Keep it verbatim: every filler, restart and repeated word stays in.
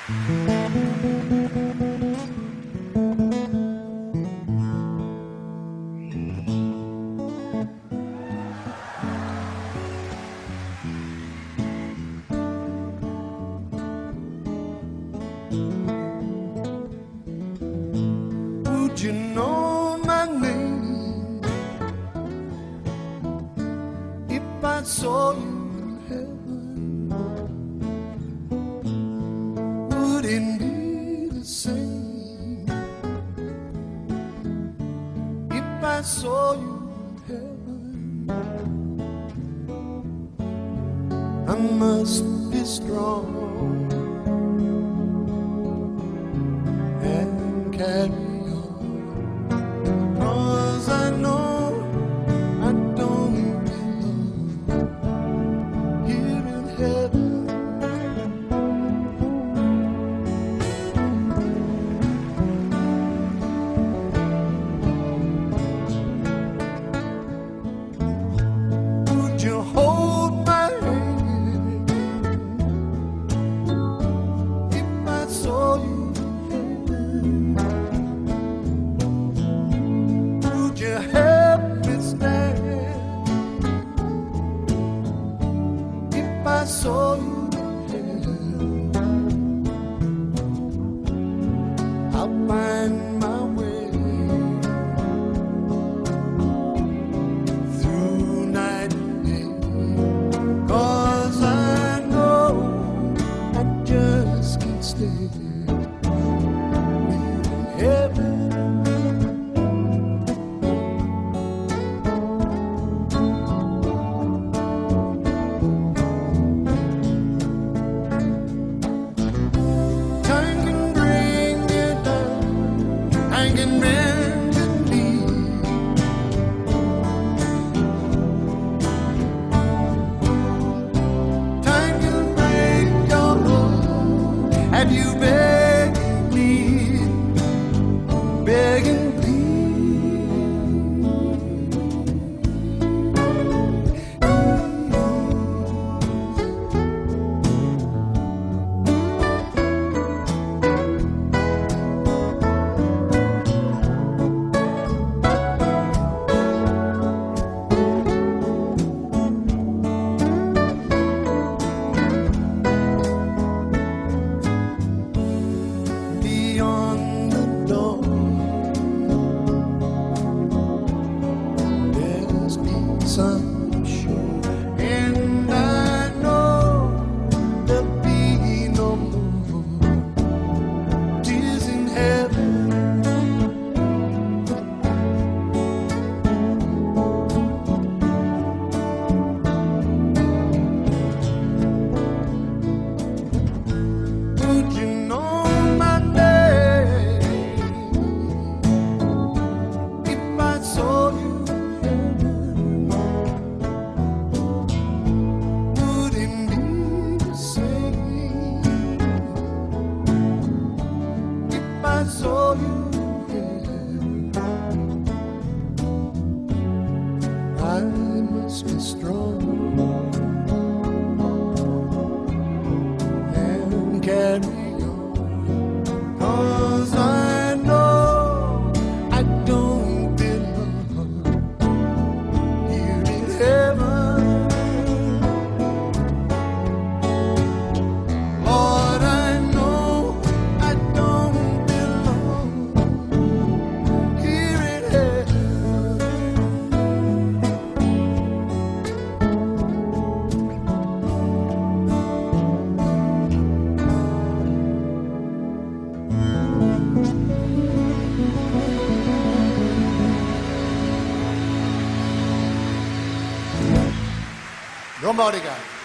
Would you know my name if I saw you in heaven? Would it be the same if I saw you in heaven? I must be strong and carry I saw you here, I'll find my way through night and day, 'cause I know I just can't stay in heaven. Hanging men to me, time can break your heart. Have you begging me, begging sunshine, and I know there'll be no more tears in heaven. Would you know my name if I saw you? I saw you here, I must be strong and carry on, 'cause I know I don't belong here in heaven. Lord, I know I don't Nobody got it.